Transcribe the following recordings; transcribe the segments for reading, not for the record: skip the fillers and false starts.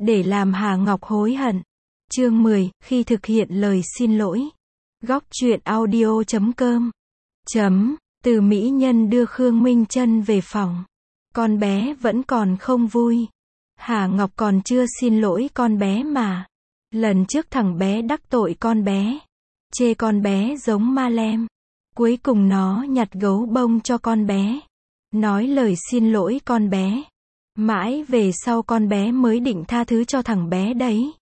để làm Hà Ngọc hối hận. Chương 10, khi thực hiện lời xin lỗi. Góc truyện audio.com. Từ mỹ nhân đưa Khương Minh Trân về phòng. Con bé vẫn còn không vui. Hà Ngọc còn chưa xin lỗi con bé mà. Lần trước thằng bé đắc tội con bé. Chê con bé giống ma lem. Cuối cùng nó nhặt gấu bông cho con bé. Nói lời xin lỗi con bé. Mãi về sau con bé mới định tha thứ cho thằng bé đấy.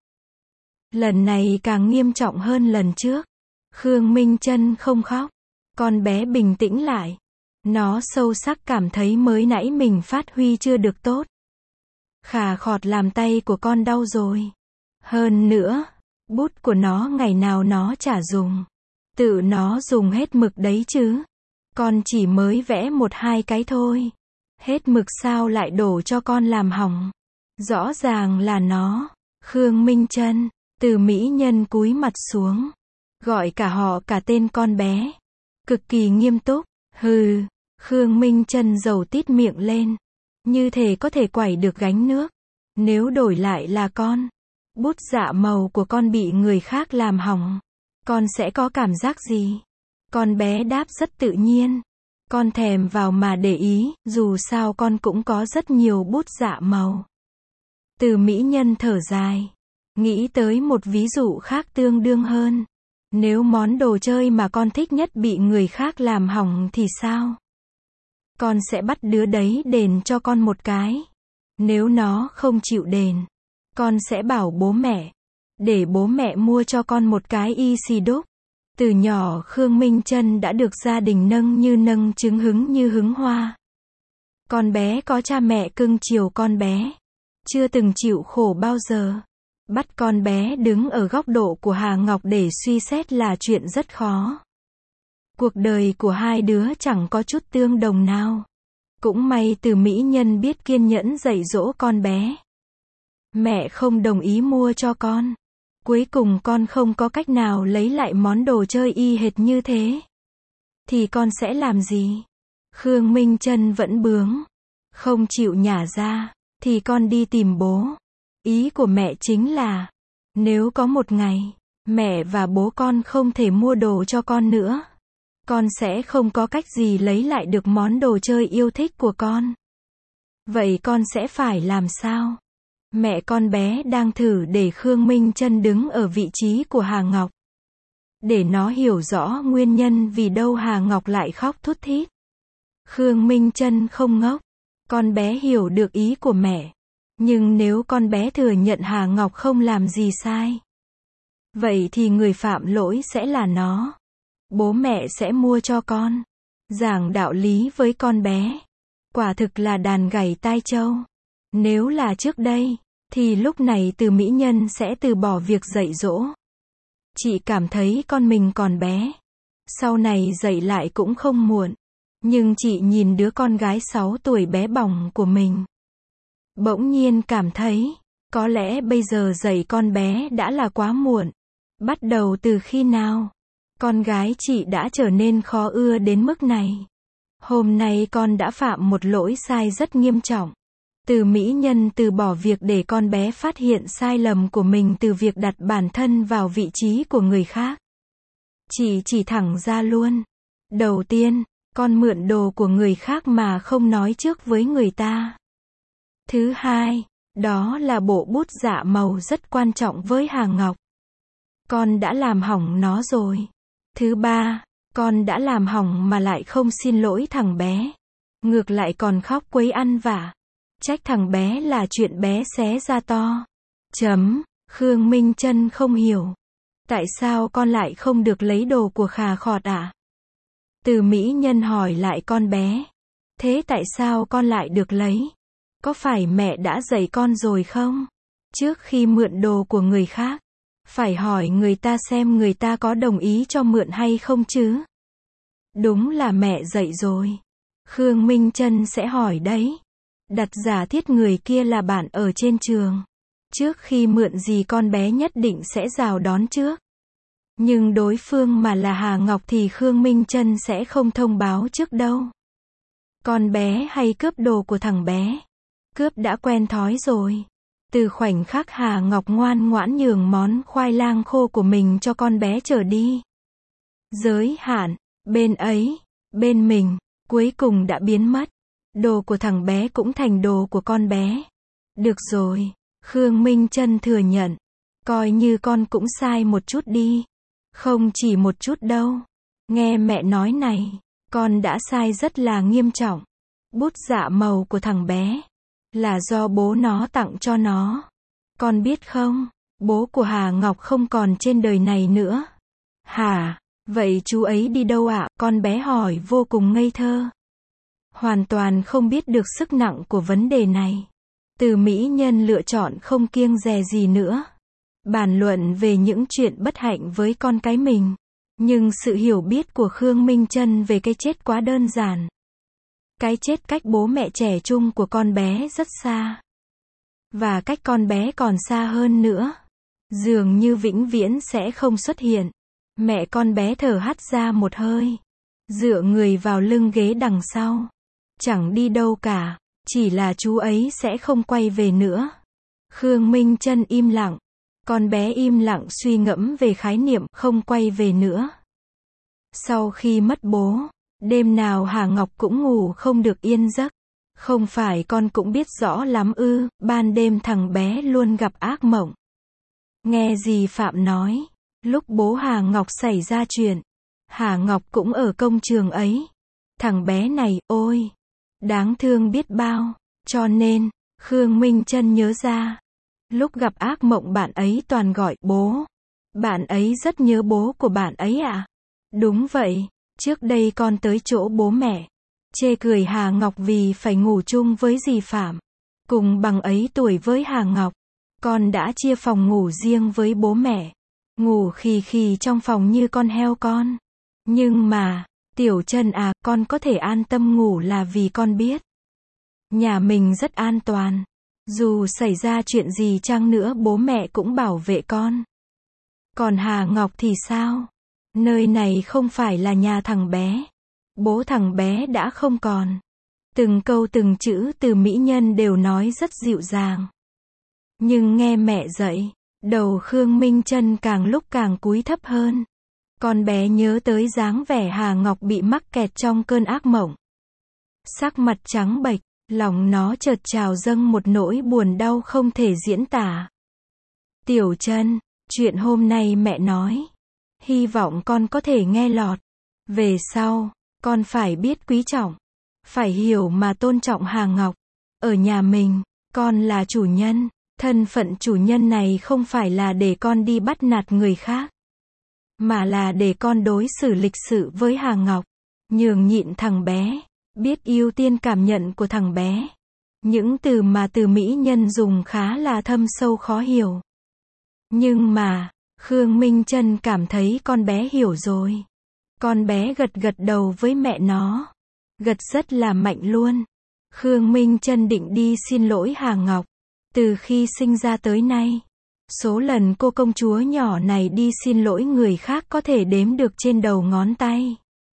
Lần này càng nghiêm trọng hơn lần trước. Khương Minh Trân không khóc. Con bé bình tĩnh lại. Nó sâu sắc cảm thấy mới nãy mình phát huy chưa được tốt. Khà khọt làm tay của con đau rồi. Hơn nữa, bút của nó ngày nào nó chả dùng. Tự nó dùng hết mực đấy chứ. Con chỉ mới vẽ 1-2 cái thôi. Hết mực sao lại đổ cho con làm hỏng. Rõ ràng là nó. Khương Minh Trân, từ mỹ nhân cúi mặt xuống. Gọi cả họ cả tên con bé. Cực kỳ nghiêm túc. Hừ. Khương Minh Trân dầu tít miệng lên. Như thể có thể quẩy được gánh nước. Nếu đổi lại là con. Bút dạ màu của con bị người khác làm hỏng. Con sẽ có cảm giác gì? Con bé đáp rất tự nhiên. Con thèm vào mà để ý, dù sao con cũng có rất nhiều bút dạ màu. Từ mỹ nhân thở dài. Nghĩ tới một ví dụ khác tương đương hơn. Nếu món đồ chơi mà con thích nhất bị người khác làm hỏng thì sao? Con sẽ bắt đứa đấy đền cho con một cái. Nếu nó không chịu đền, con sẽ bảo bố mẹ. Để bố mẹ mua cho con một cái y xì đúc. Từ nhỏ Khương Minh Trân đã được gia đình nâng như nâng trứng hứng như hứng hoa. Con bé có cha mẹ cưng chiều con bé. Chưa từng chịu khổ bao giờ. Bắt con bé đứng ở góc độ của Hà Ngọc để suy xét là chuyện rất khó. Cuộc đời của hai đứa chẳng có chút tương đồng nào. Cũng may từ mỹ nhân biết kiên nhẫn dạy dỗ con bé. Mẹ không đồng ý mua cho con. Cuối cùng con không có cách nào lấy lại món đồ chơi y hệt như thế. Thì con sẽ làm gì? Khương Minh Trân vẫn bướng. Không chịu nhả ra. Thì con đi tìm bố. Ý của mẹ chính là, nếu có một ngày, mẹ và bố con không thể mua đồ cho con nữa. Con sẽ không có cách gì lấy lại được món đồ chơi yêu thích của con. Vậy con sẽ phải làm sao? Mẹ con bé đang thử để Khương Minh Trân đứng ở vị trí của Hà Ngọc. Để nó hiểu rõ nguyên nhân vì đâu Hà Ngọc lại khóc thút thít. Khương Minh Trân không ngốc. Con bé hiểu được ý của mẹ. Nhưng nếu con bé thừa nhận Hà Ngọc không làm gì sai, vậy thì người phạm lỗi sẽ là nó. Bố mẹ sẽ mua cho con. Giảng đạo lý với con bé. Quả thực là đàn gảy tai trâu. Nếu là trước đây, thì lúc này từ mỹ nhân sẽ từ bỏ việc dạy dỗ. Chị cảm thấy con mình còn bé. Sau này dạy lại cũng không muộn. Nhưng chị nhìn đứa con gái 6 tuổi bé bỏng của mình. Bỗng nhiên cảm thấy, có lẽ bây giờ dạy con bé đã là quá muộn. Bắt đầu từ khi nào? Con gái chị đã trở nên khó ưa đến mức này. Hôm nay con đã phạm một lỗi sai rất nghiêm trọng. Từ mỹ nhân từ bỏ việc để con bé phát hiện sai lầm của mình từ việc đặt bản thân vào vị trí của người khác. Chị chỉ thẳng ra luôn. Đầu tiên, con mượn đồ của người khác mà không nói trước với người ta. Thứ hai, đó là bộ bút dạ màu rất quan trọng với Hà Ngọc. Con đã làm hỏng nó rồi. Thứ ba, con đã làm hỏng mà lại không xin lỗi thằng bé. Ngược lại còn khóc quấy ăn vạ. Trách thằng bé là chuyện bé xé ra to. Khương Minh Trân không hiểu. Tại sao con lại không được lấy đồ của Khà Khọt ạ? Từ mỹ nhân hỏi lại con bé. Thế tại sao con lại được lấy? Có phải mẹ đã dạy con rồi không? Trước khi mượn đồ của người khác, phải hỏi người ta xem người ta có đồng ý cho mượn hay không chứ. Đúng là mẹ dạy rồi. Khương Minh Trân sẽ hỏi đấy. Đặt giả thiết người kia là bạn ở trên trường. Trước khi mượn gì con bé nhất định sẽ rào đón trước. Nhưng đối phương mà là Hà Ngọc thì Khương Minh Trân sẽ không thông báo trước đâu. Con bé hay cướp đồ của thằng bé. Cướp đã quen thói rồi. Từ khoảnh khắc Hà Ngọc ngoan ngoãn nhường món khoai lang khô của mình cho con bé trở đi. Giới hạn, bên ấy, bên mình, cuối cùng đã biến mất. Đồ của thằng bé cũng thành đồ của con bé. Được rồi, Khương Minh Trân thừa nhận. Coi như con cũng sai một chút đi. Không chỉ một chút đâu. Nghe mẹ nói này, con đã sai rất là nghiêm trọng. Bút dạ màu của thằng bé là do bố nó tặng cho nó. Con biết không, bố của Hà Ngọc không còn trên đời này nữa. Hả? Vậy chú ấy đi đâu ạ? Con bé hỏi vô cùng ngây thơ. Hoàn toàn không biết được sức nặng của vấn đề này. Từ mỹ nhân lựa chọn không kiêng dè gì nữa. Bàn luận về những chuyện bất hạnh với con cái mình. Nhưng sự hiểu biết của Khương Minh Trân về cái chết quá đơn giản. Cái chết cách bố mẹ trẻ trung của con bé rất xa. Và cách con bé còn xa hơn nữa. Dường như vĩnh viễn sẽ không xuất hiện. Mẹ con bé thở hắt ra một hơi. Dựa người vào lưng ghế đằng sau. Chẳng đi đâu cả. Chỉ là chú ấy sẽ không quay về nữa. Khương Minh Trân im lặng. Con bé im lặng suy ngẫm về khái niệm không quay về nữa. Sau khi mất bố, đêm nào Hà Ngọc cũng ngủ không được yên giấc. Không phải con cũng biết rõ lắm ư, ban đêm thằng bé luôn gặp ác mộng. Nghe dì Phạm nói, lúc bố Hà Ngọc xảy ra chuyện, Hà Ngọc cũng ở công trường ấy. Thằng bé này, ôi, đáng thương biết bao. Cho nên, Khương Minh Trân nhớ ra, lúc gặp ác mộng bạn ấy toàn gọi bố. Bạn ấy rất nhớ bố của bạn ấy à? Đúng vậy, trước đây con tới chỗ bố mẹ. Chê cười Hà Ngọc vì phải ngủ chung với dì Phạm. Cùng bằng ấy tuổi với Hà Ngọc. Con đã chia phòng ngủ riêng với bố mẹ. Ngủ khì khì trong phòng như con heo con. Nhưng mà, Tiểu Trân à, con có thể an tâm ngủ là vì con biết. Nhà mình rất an toàn. Dù xảy ra chuyện gì chăng nữa bố mẹ cũng bảo vệ con. Còn Hà Ngọc thì sao? Nơi này không phải là nhà thằng bé. Bố thằng bé đã không còn. Từng câu từng chữ từ mỹ nhân đều nói rất dịu dàng. Nhưng nghe mẹ dạy, đầu Khương Minh Trân càng lúc càng cúi thấp hơn. Con bé nhớ tới dáng vẻ Hà Ngọc bị mắc kẹt trong cơn ác mộng. Sắc mặt trắng bệch, lòng nó chợt trào dâng một nỗi buồn đau không thể diễn tả. Tiểu Trân, chuyện hôm nay mẹ nói, hy vọng con có thể nghe lọt. Về sau, con phải biết quý trọng, phải hiểu mà tôn trọng Hà Ngọc. Ở nhà mình, con là chủ nhân, thân phận chủ nhân này không phải là để con đi bắt nạt người khác, mà là để con đối xử lịch sự với Hà Ngọc, nhường nhịn thằng bé, biết ưu tiên cảm nhận của thằng bé. Những từ mà từ mỹ nhân dùng khá là thâm sâu khó hiểu. Nhưng mà, Khương Minh Trân cảm thấy con bé hiểu rồi. Con bé gật gật đầu với mẹ nó. Gật rất là mạnh luôn. Khương Minh Trân định đi xin lỗi Hà Ngọc. Từ khi sinh ra tới nay, số lần cô công chúa nhỏ này đi xin lỗi người khác có thể đếm được trên đầu ngón tay.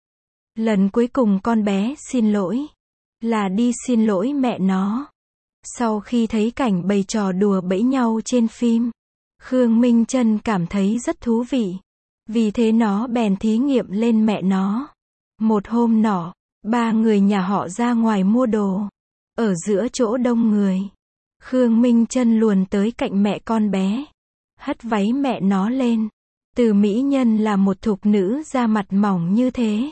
Lần cuối cùng con bé xin lỗi là đi xin lỗi mẹ nó. Sau khi thấy cảnh bày trò đùa bẫy nhau trên phim, Khương Minh Trân cảm thấy rất thú vị. Vì thế nó bèn thí nghiệm lên mẹ nó. Một hôm nọ, ba người nhà họ ra ngoài mua đồ. Ở giữa chỗ đông người, Khương Minh Trân luồn tới cạnh mẹ con bé, hất váy mẹ nó lên. Từ mỹ nhân là một thục nữ da mặt mỏng như thế.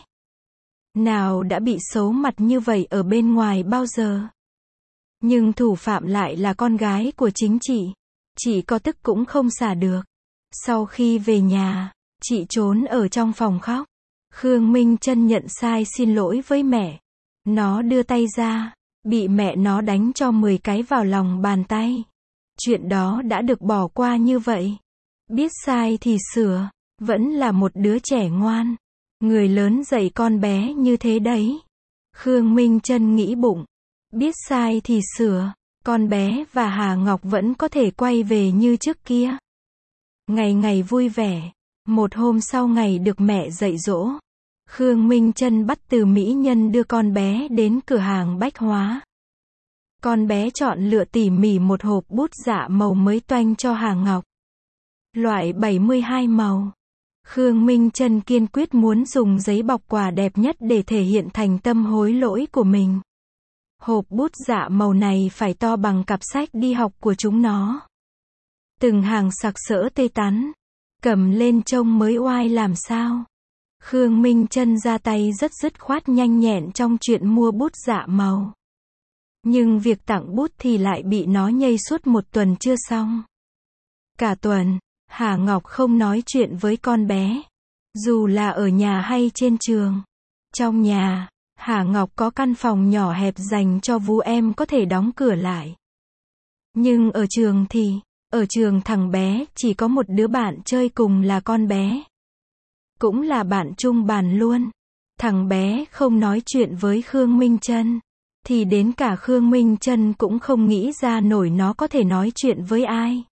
Nào đã bị xấu mặt như vậy ở bên ngoài bao giờ. Nhưng thủ phạm lại là con gái của chính chị có tức cũng không xả được. Sau khi về nhà, chị trốn ở trong phòng khóc. Khương Minh Trân nhận sai xin lỗi với mẹ. Nó đưa tay ra, bị mẹ nó đánh cho 10 cái vào lòng bàn tay. Chuyện đó đã được bỏ qua như vậy. Biết sai thì sửa, vẫn là một đứa trẻ ngoan. Người lớn dạy con bé như thế đấy. Khương Minh Trân nghĩ bụng. Biết sai thì sửa, con bé và Hà Ngọc vẫn có thể quay về như trước kia. Ngày ngày vui vẻ. Một hôm sau ngày được mẹ dạy dỗ, Khương Minh Trân bắt từ mỹ nhân đưa con bé đến cửa hàng bách hóa. Con bé chọn lựa tỉ mỉ một hộp bút dạ màu mới toanh cho Hà Ngọc. Loại 72 màu. Khương Minh Chân kiên quyết muốn dùng giấy bọc quà đẹp nhất để thể hiện thành tâm hối lỗi của mình. Hộp bút dạ màu này phải to bằng cặp sách đi học của chúng nó. Từng hàng sặc sỡ tê tắn. Cầm lên trông mới oai làm sao. Khương Minh Chân ra tay rất dứt khoát nhanh nhẹn trong chuyện mua bút dạ màu. Nhưng việc tặng bút thì lại bị nó nhây suốt một tuần chưa xong. Cả tuần, Hà Ngọc không nói chuyện với con bé. Dù là ở nhà hay trên trường. Trong nhà, Hà Ngọc có căn phòng nhỏ hẹp dành cho vũ em có thể đóng cửa lại. Nhưng ở trường thì, ở trường thằng bé chỉ có một đứa bạn chơi cùng là con bé. Cũng là bạn chung bàn luôn. Thằng bé không nói chuyện với Khương Minh Chân. Thì đến cả Khương Minh Chân cũng không nghĩ ra nổi nó có thể nói chuyện với ai.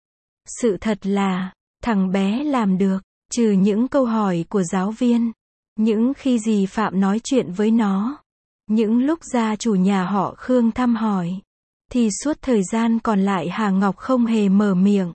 Sự thật là, thằng bé làm được, trừ những câu hỏi của giáo viên. Những khi dì Phạm nói chuyện với nó. Những lúc gia chủ nhà họ Khương thăm hỏi. Thì suốt thời gian còn lại Hà Ngọc không hề mở miệng.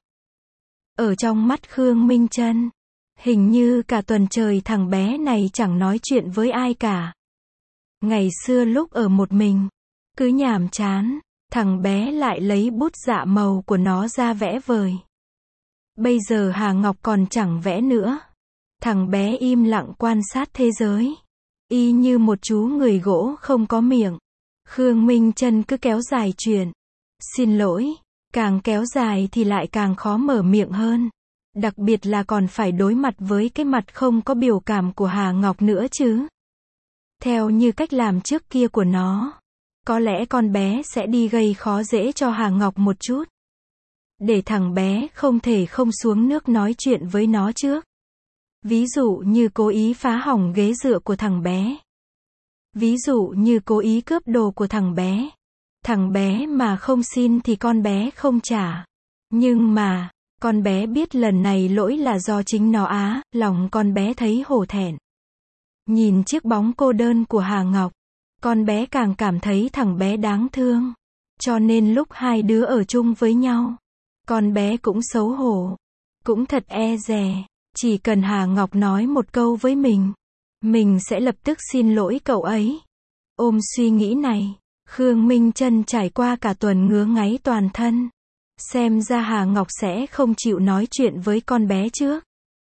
Ở trong mắt Khương Minh Chân, hình như cả tuần trời thằng bé này chẳng nói chuyện với ai cả. Ngày xưa lúc ở một mình, cứ nhàm chán, thằng bé lại lấy bút dạ màu của nó ra vẽ vời. Bây giờ Hà Ngọc còn chẳng vẽ nữa. Thằng bé im lặng quan sát thế giới. Y như một chú người gỗ không có miệng. Khương Minh Chân cứ kéo dài chuyện. Xin lỗi, càng kéo dài thì lại càng khó mở miệng hơn. Đặc biệt là còn phải đối mặt với cái mặt không có biểu cảm của Hà Ngọc nữa chứ. Theo như cách làm trước kia của nó, có lẽ con bé sẽ đi gây khó dễ cho Hà Ngọc một chút. Để thằng bé không thể không xuống nước nói chuyện với nó trước. Ví dụ như cố ý phá hỏng ghế dựa của thằng bé. Ví dụ như cố ý cướp đồ của thằng bé. Thằng bé mà không xin thì con bé không trả. Nhưng mà, con bé biết lần này lỗi là do chính nó á, lòng con bé thấy hổ thẹn. Nhìn chiếc bóng cô đơn của Hà Ngọc, con bé càng cảm thấy thằng bé đáng thương. Cho nên lúc hai đứa ở chung với nhau, con bé cũng xấu hổ, cũng thật e dè. Chỉ cần Hà Ngọc nói một câu với mình sẽ lập tức xin lỗi cậu ấy. Ôm suy nghĩ này, Khương Minh Chân trải qua cả tuần ngứa ngáy toàn thân. Xem ra Hà Ngọc sẽ không chịu nói chuyện với con bé trước.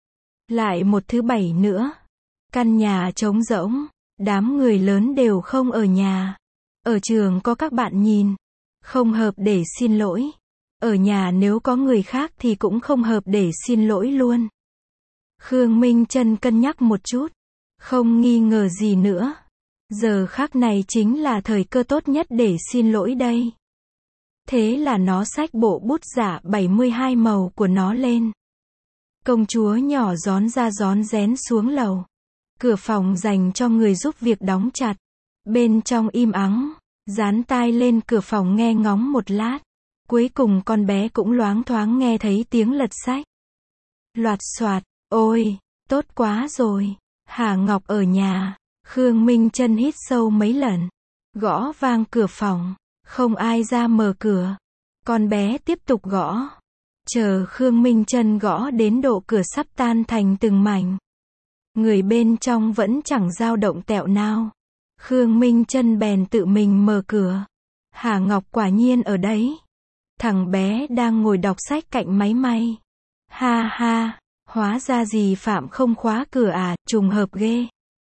Lại một thứ bảy nữa. Căn nhà trống rỗng, đám người lớn đều không ở nhà. Ở trường có các bạn nhìn, không hợp để xin lỗi. Ở nhà nếu có người khác thì cũng không hợp để xin lỗi luôn. Khương Minh Chân cân nhắc một chút, không nghi ngờ gì nữa. Giờ khắc này chính là thời cơ tốt nhất để xin lỗi đây. Thế là nó xách bộ bút dạ 72 màu của nó lên. Công chúa nhỏ rón ra rón rén xuống lầu. Cửa phòng dành cho người giúp việc đóng chặt. Bên trong im ắng, dán tai lên cửa phòng nghe ngóng một lát. Cuối cùng con bé cũng loáng thoáng nghe thấy tiếng lật sách. Loạt xoạt, ôi, tốt quá rồi. Hà Ngọc ở nhà. Khương Minh Chân hít sâu mấy lần. Gõ vang cửa phòng. Không ai ra mở cửa. Con bé tiếp tục gõ. Chờ Khương Minh Chân gõ đến độ cửa sắp tan thành từng mảnh. Người bên trong vẫn chẳng dao động tẹo nào. Khương Minh Chân bèn tự mình mở cửa. Hà Ngọc quả nhiên ở đấy. Thằng bé đang ngồi đọc sách cạnh máy may. Ha ha, hóa ra dì Phạm không khóa cửa à, trùng hợp ghê.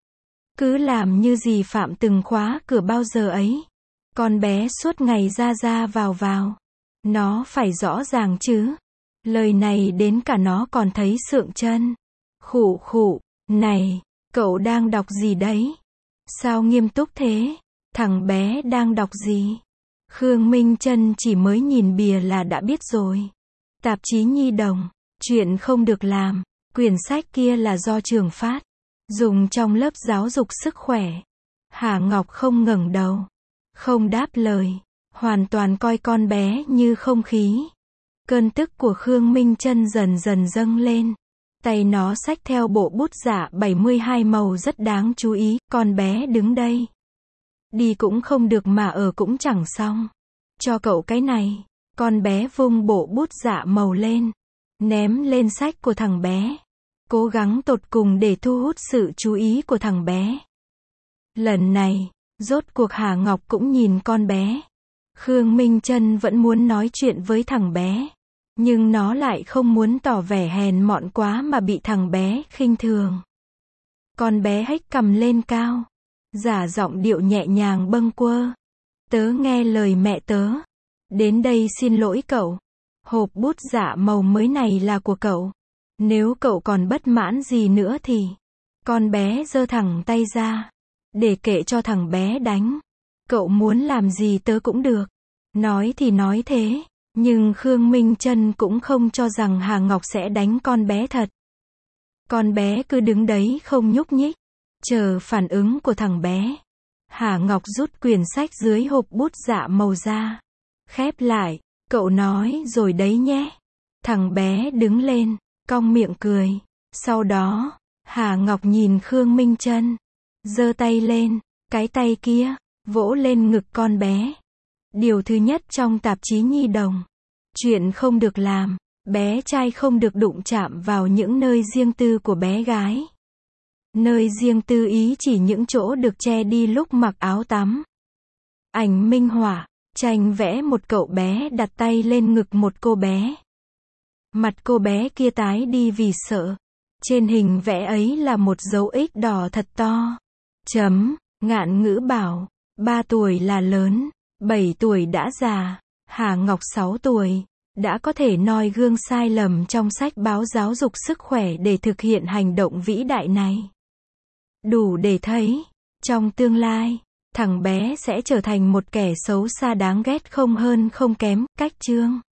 Cứ làm như dì Phạm từng khóa cửa bao giờ ấy. Con bé suốt ngày ra vào. Nó phải rõ ràng chứ. Lời này đến cả nó còn thấy sượng chân. Khụ khụ, này, cậu đang đọc gì đấy? Sao nghiêm túc thế? Thằng bé đang đọc gì? Khương Minh Chân chỉ mới nhìn bìa là đã biết rồi. Tạp chí nhi đồng, chuyện không được làm. Quyển sách kia là do trường phát, dùng trong lớp giáo dục sức khỏe. Hà Ngọc không ngẩng đầu, không đáp lời, hoàn toàn coi con bé như không khí. Cơn tức của Khương Minh Chân dần dần dâng lên. Tay nó xách theo bộ bút dạ 72 màu rất đáng chú ý. Con bé đứng đây. Đi cũng không được mà ở cũng chẳng xong. Cho cậu cái này. Con bé vung bộ bút dạ màu lên. Ném lên sách của thằng bé. Cố gắng tột cùng để thu hút sự chú ý của thằng bé. Lần này, rốt cuộc Hà Ngọc cũng nhìn con bé. Khương Minh Chân vẫn muốn nói chuyện với thằng bé. Nhưng nó lại không muốn tỏ vẻ hèn mọn quá mà bị thằng bé khinh thường. Con bé hếch cằm lên cao. Giả giọng điệu nhẹ nhàng bâng quơ. Tớ nghe lời mẹ tớ. Đến đây xin lỗi cậu. Hộp bút dạ màu mới này là của cậu. Nếu cậu còn bất mãn gì nữa thì... Con bé giơ thẳng tay ra. Để kệ cho thằng bé đánh. Cậu muốn làm gì tớ cũng được. Nói thì nói thế. Nhưng Khương Minh Chân cũng không cho rằng Hà Ngọc sẽ đánh con bé thật. Con bé cứ đứng đấy không nhúc nhích. Chờ phản ứng của thằng bé. Hà Ngọc rút quyển sách dưới hộp bút dạ màu ra. Khép lại. Cậu nói rồi đấy nhé. Thằng bé đứng lên. Cong miệng cười. Sau đó, Hà Ngọc nhìn Khương Minh Chân. Giơ tay lên. Cái tay kia. Vỗ lên ngực con bé. Điều thứ nhất trong tạp chí nhi đồng. Chuyện không được làm. Bé trai không được đụng chạm vào những nơi riêng tư của bé gái. Nơi riêng tư ý chỉ những chỗ được che đi lúc mặc áo tắm. Ảnh minh họa. Tranh vẽ một cậu bé đặt tay lên ngực một cô bé. Mặt cô bé kia tái đi vì sợ. Trên hình vẽ ấy là một dấu X đỏ thật to. Chấm. Ngạn Ngữ bảo. 3 tuổi là lớn. 7 tuổi đã già. Hà Ngọc 6 tuổi. Đã có thể noi gương sai lầm trong sách báo giáo dục sức khỏe để thực hiện hành động vĩ đại này. Đủ để thấy. Trong tương lai, thằng bé sẽ trở thành một kẻ xấu xa đáng ghét không hơn không kém, cách chương.